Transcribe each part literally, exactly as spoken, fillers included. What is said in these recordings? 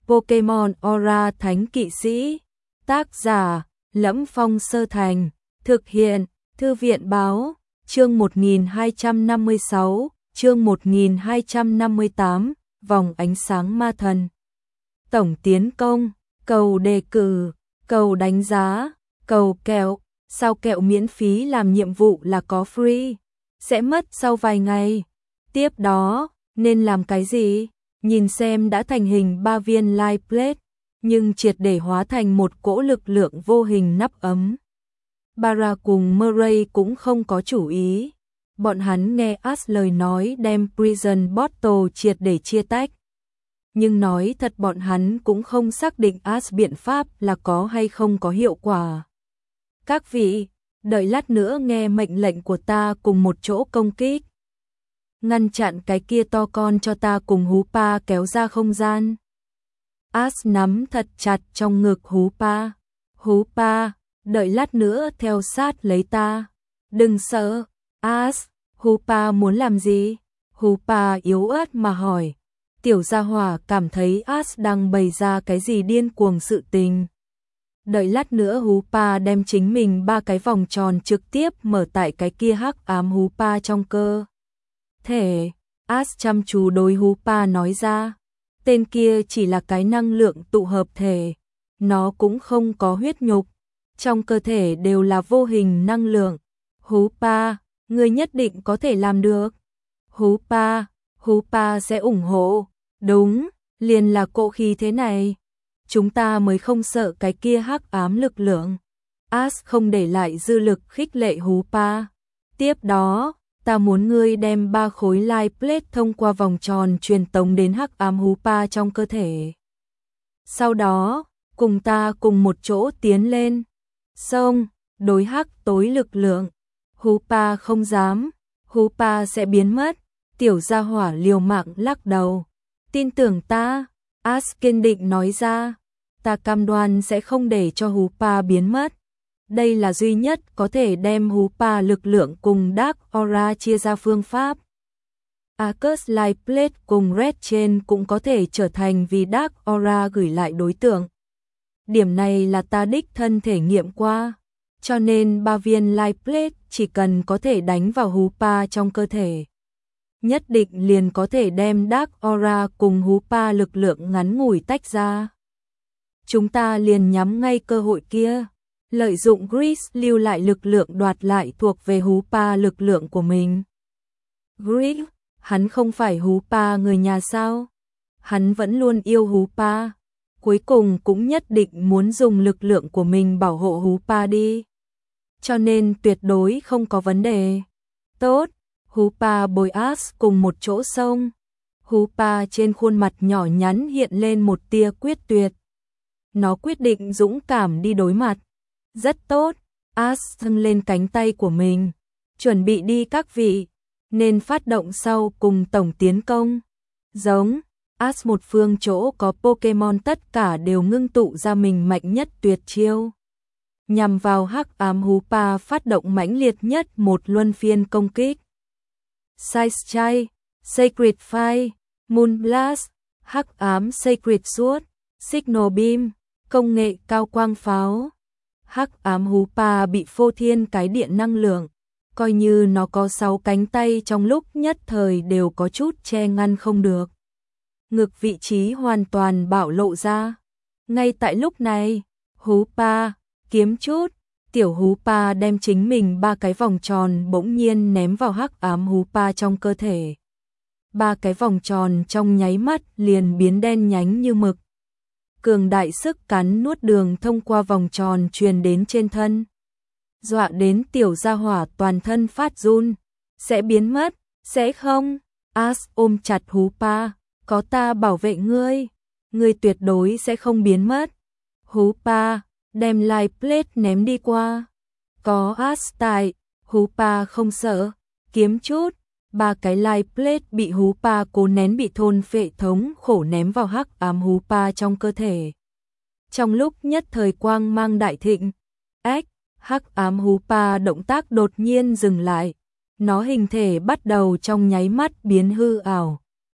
Pokemon Aura Thánh Kỵ Sĩ. Tác giả: Lẫm Phong Sơ Thành. Thực hiện: Thư viện Báo. Chương một nghìn hai trăm năm mươi sáu, chương một nghìn hai trăm năm mươi tám, Vòng Ánh Sáng Ma Thần. Tổng tiến công, cầu đề cử, cầu đánh giá, cầu kẹo. Sao kẹo miễn phí làm nhiệm vụ là có free, sẽ mất sau vài ngày. Tiếp đó, nên làm cái gì? Nhìn xem đã thành hình ba viên light plate, nhưng triệt để hóa thành một cỗ lực lượng vô hình nắp ấm. Bara cùng Murray cũng không có chủ ý. Bọn hắn nghe Ash lời nói đem Prison Bottle triệt để chia tách. Nhưng nói thật bọn hắn cũng không xác định Ash biện pháp là có hay không có hiệu quả. Các vị, đợi lát nữa nghe mệnh lệnh của ta cùng một chỗ công kích. Ngăn chặn cái kia to con cho ta cùng Hoopa kéo ra không gian. Ash nắm thật chặt trong ngực Hoopa. Hoopa, đợi lát nữa theo sát lấy ta. Đừng sợ, Ash. Hoopa muốn làm gì? Hoopa yếu ớt mà hỏi. Tiểu gia hỏa cảm thấy Ash đang bày ra cái gì điên cuồng sự tình. Đợi lát nữa Hoopa đem chính mình ba cái vòng tròn trực tiếp mở tại cái kia hắc ám Hoopa trong cơ thể. Ash chăm chú đối Hoopa nói ra. Tên kia chỉ là cái năng lượng tụ hợp thể. Nó cũng không có huyết nhục. Trong cơ thể đều là vô hình năng lượng. Hoopa, ngươi nhất định có thể làm được. Hoopa, Hoopa sẽ ủng hộ. Đúng, liền là cỗ khí thế này. Chúng ta mới không sợ cái kia hắc ám lực lượng. Ash không để lại dư lực khích lệ Hoopa. Tiếp đó, ta muốn ngươi đem ba khối light plate thông qua vòng tròn truyền tống đến hắc ám Hoopa trong cơ thể. Sau đó, cùng ta cùng một chỗ tiến lên. Xông, đối hắc tối lực lượng. Hoopa không dám, Hoopa sẽ biến mất. Tiểu gia hỏa liều mạng lắc đầu. Tin tưởng ta, Ash kiên định nói ra. Ta cam đoan sẽ không để cho Hoopa biến mất. Đây là duy nhất có thể đem Hoopa lực lượng cùng Dark Aura chia ra phương pháp. Arcus Light Plate cùng Red Chain cũng có thể trở thành vì Dark Aura gửi lại đối tượng. Điểm này là ta đích thân thể nghiệm qua. Cho nên ba viên Light Plate chỉ cần có thể đánh vào Hoopa trong cơ thể. Nhất định liền có thể đem Dark Aura cùng Hoopa lực lượng ngắn ngủi tách ra. Chúng ta liền nhắm ngay cơ hội kia, lợi dụng Grease lưu lại lực lượng đoạt lại thuộc về Hoopa lực lượng của mình. Grease, hắn không phải Hoopa người nhà sao? Hắn vẫn luôn yêu Hoopa, cuối cùng cũng nhất định muốn dùng lực lượng của mình bảo hộ Hoopa đi. Cho nên tuyệt đối không có vấn đề. Tốt, Hoopa bồi Ash cùng một chỗ sông. Hoopa trên khuôn mặt nhỏ nhắn hiện lên một tia quyết tuyệt. Nó quyết định dũng cảm đi đối mặt. Rất tốt, Ash dâng lên cánh tay của mình. Chuẩn bị đi các vị, nên phát động sau cùng tổng tiến công. Giống, Ash một phương chỗ có Pokemon tất cả đều ngưng tụ ra mình mạnh nhất tuyệt chiêu. Nhằm vào hắc ám Hoopa phát động mãnh liệt nhất một luân phiên công kích. Size Chai, Sacred Fire, Moon Blast, hắc ám Sacred Sword, Signal Beam, công nghệ cao quang pháo. Hắc ám Hoopa bị phô thiên cái điện năng lượng, coi như nó có sáu cánh tay trong lúc nhất thời đều có chút che ngăn không được. Ngực vị trí hoàn toàn bạo lộ ra. Ngay tại lúc này, Hoopa, kiếm chút, tiểu Hoopa đem chính mình ba cái vòng tròn bỗng nhiên ném vào hắc ám Hoopa trong cơ thể. Ba cái vòng tròn trong nháy mắt liền biến đen nhánh như mực. Cường đại sức cắn nuốt đường thông qua vòng tròn truyền đến trên thân. Dọa đến tiểu gia hỏa toàn thân phát run. Sẽ biến mất, sẽ không? Ash ôm chặt Hoopa. Có ta bảo vệ ngươi. Ngươi tuyệt đối sẽ không biến mất. Hoopa, đem light plate ném đi qua. Có Ash tại, Hoopa không sợ. Kiếm chút. Ba cái light plate bị Hoopa cố nén bị thôn phệ thống khổ ném vào hắc ám Hoopa trong cơ thể. Trong lúc nhất thời quang mang đại thịnh, ếch, hắc ám Hoopa động tác đột nhiên dừng lại. Nó hình thể bắt đầu trong nháy mắt biến hư ảo.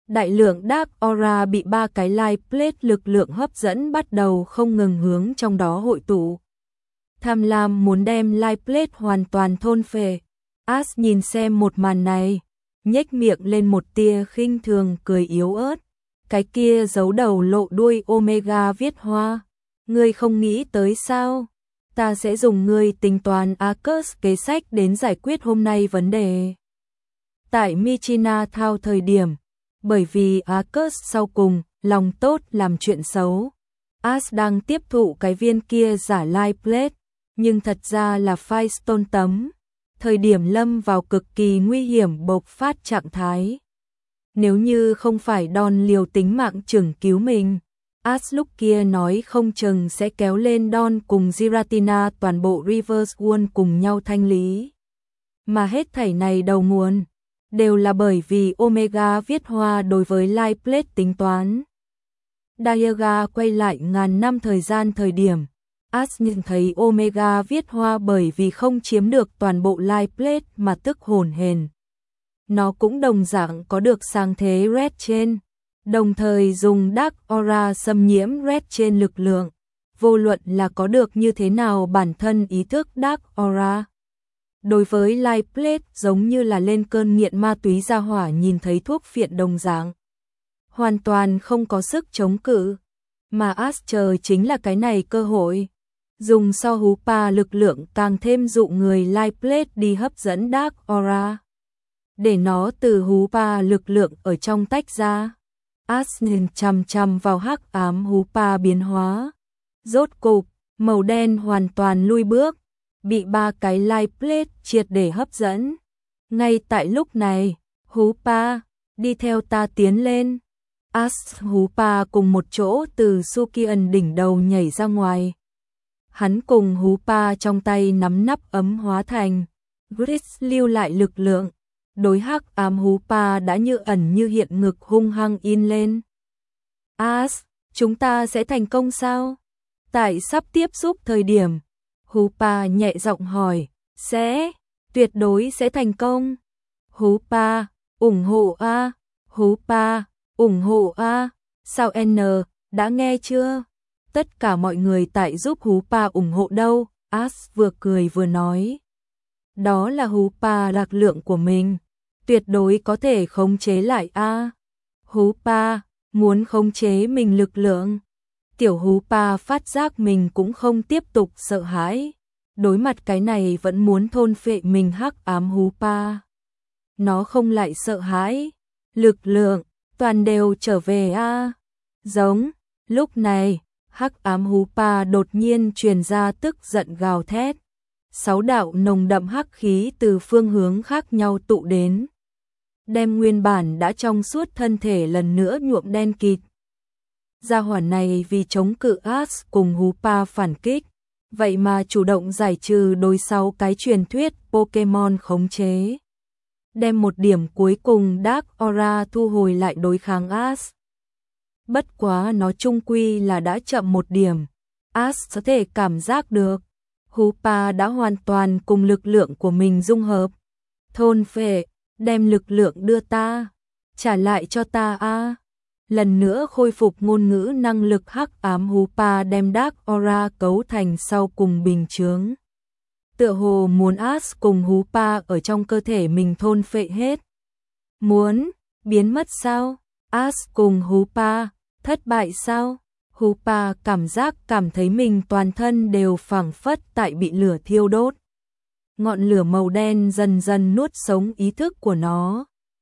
Đại lượng Dark Aura bị ba cái Light Plate lực lượng hấp dẫn bắt đầu không ngừng hướng trong đó hội tụ. Tham lam muốn đem Light Plate hoàn toàn thôn phệ. Ash nhìn xem một màn này, nhếch miệng lên một tia khinh thường cười yếu ớt. Cái kia giấu đầu lộ đuôi Omega viết hoa. Ngươi không nghĩ tới sao? Ta sẽ dùng ngươi tính toán Arcus kế sách đến giải quyết hôm nay vấn đề. Tại Michina Thao thời điểm, bởi vì Arcus sau cùng, lòng tốt làm chuyện xấu. Ash đang tiếp thụ cái viên kia giả Light Plate, nhưng thật ra là Firestone tấm. Thời điểm lâm vào cực kỳ nguy hiểm bộc phát trạng thái. Nếu như không phải Don liều tính mạng chừng cứu mình, Ash lúc kia nói không chừng sẽ kéo lên Don cùng Giratina toàn bộ Reverse World cùng nhau thanh lý. Mà hết thảy này đầu nguồn, đều là bởi vì Omega viết hoa đối với Light Plate tính toán. Diaga quay lại ngàn năm thời gian thời điểm, Ash nhìn thấy Omega viết hoa bởi vì không chiếm được toàn bộ Light Plate mà tức hồn hển. Nó cũng đồng dạng có được sang thế Red Chain, đồng thời dùng Dark Aura xâm nhiễm Red Chain lực lượng, vô luận là có được như thế nào bản thân ý thức Dark Aura. Đối với Light Plate giống như là lên cơn nghiện ma túy ra hỏa nhìn thấy thuốc phiện đồng dạng. Hoàn toàn không có sức chống cự, mà Ash chờ chính là cái này cơ hội. Dùng so hú pa lực lượng càng thêm dụ người Light Plate đi hấp dẫn Dark Aura. Để nó từ hú pa lực lượng ở trong tách ra. Ash nhìn chằm chằm vào hắc ám hú pa biến hóa. Rốt cục, màu đen hoàn toàn lui bước, bị ba cái Light Plate triệt để hấp dẫn. Ngay tại lúc này, hú pa, đi theo ta tiến lên. Ash hú pa cùng một chỗ từ Sukian đỉnh đầu nhảy ra ngoài. Hắn cùng hú pa trong tay nắm nắp ấm hóa thành Grit lưu lại lực lượng. Đối hắc ám hú pa đã như ẩn như hiện ngực hung hăng in lên. Ash, chúng ta sẽ thành công sao? Tại sắp tiếp xúc thời điểm, hú pa nhẹ giọng hỏi, sẽ, tuyệt đối sẽ thành công. Hú pa, ủng hộ a, hú pa, ủng hộ a, sao N, đã nghe chưa? Tất cả mọi người tại giúp hú pa ủng hộ đâu, Ash vừa cười vừa nói. Đó là hú pa lực lượng của mình, tuyệt đối có thể khống chế lại a. Hú pa, muốn khống chế mình lực lượng. Tiểu hú pa phát giác mình cũng không tiếp tục sợ hãi. Đối mặt cái này vẫn muốn thôn phệ mình hắc ám hú pa. Nó không lại sợ hãi. Lực lượng, toàn đều trở về a. Giống, lúc này, hắc ám hú pa đột nhiên truyền ra tức giận gào thét. Sáu đạo nồng đậm hắc khí từ phương hướng khác nhau tụ đến. Đem nguyên bản đã trong suốt thân thể lần nữa nhuộm đen kịt. Gia hỏa này vì chống cự Ash cùng hú pa phản kích, vậy mà chủ động giải trừ đối sáu cái truyền thuyết Pokemon khống chế. Đem một điểm cuối cùng Dark Aura thu hồi lại đối kháng Ash. Bất quá nó chung quy là đã chậm một điểm. Ash có thể cảm giác được. Hú pa đã hoàn toàn cùng lực lượng của mình dung hợp. Thôn phệ, đem lực lượng đưa ta. Trả lại cho ta a. Lần nữa khôi phục ngôn ngữ năng lực hắc ám hú pa đem Dark Aura cấu thành sau cùng bình chướng. Tựa hồ muốn Ash cùng hú pa ở trong cơ thể mình thôn phệ hết. Muốn, biến mất sao? Ash cùng hú pa, thất bại sao? Hú pa cảm giác cảm thấy mình toàn thân đều phảng phất tại bị lửa thiêu đốt. Ngọn lửa màu đen dần dần nuốt sống ý thức của nó.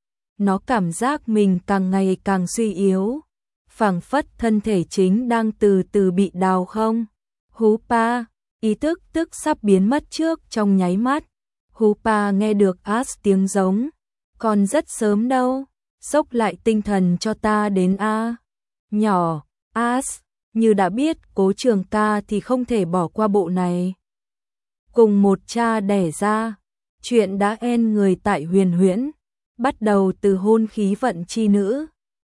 Nó cảm giác mình càng ngày càng suy yếu. Phảng phất thân thể chính đang từ từ bị đào không. Hú pa, ý thức tức sắp biến mất trước trong nháy mắt. Hú pa nghe được Ash tiếng giống. Còn rất sớm đâu. Xốc lại tinh thần cho ta đến a. Nhỏ, Ash, như đã biết Cố Trường Ca thì không thể bỏ qua bộ này. Cùng một cha đẻ ra, chuyện đã en người tại Huyền Huyễn, bắt đầu từ hôn khí vận chi nữ,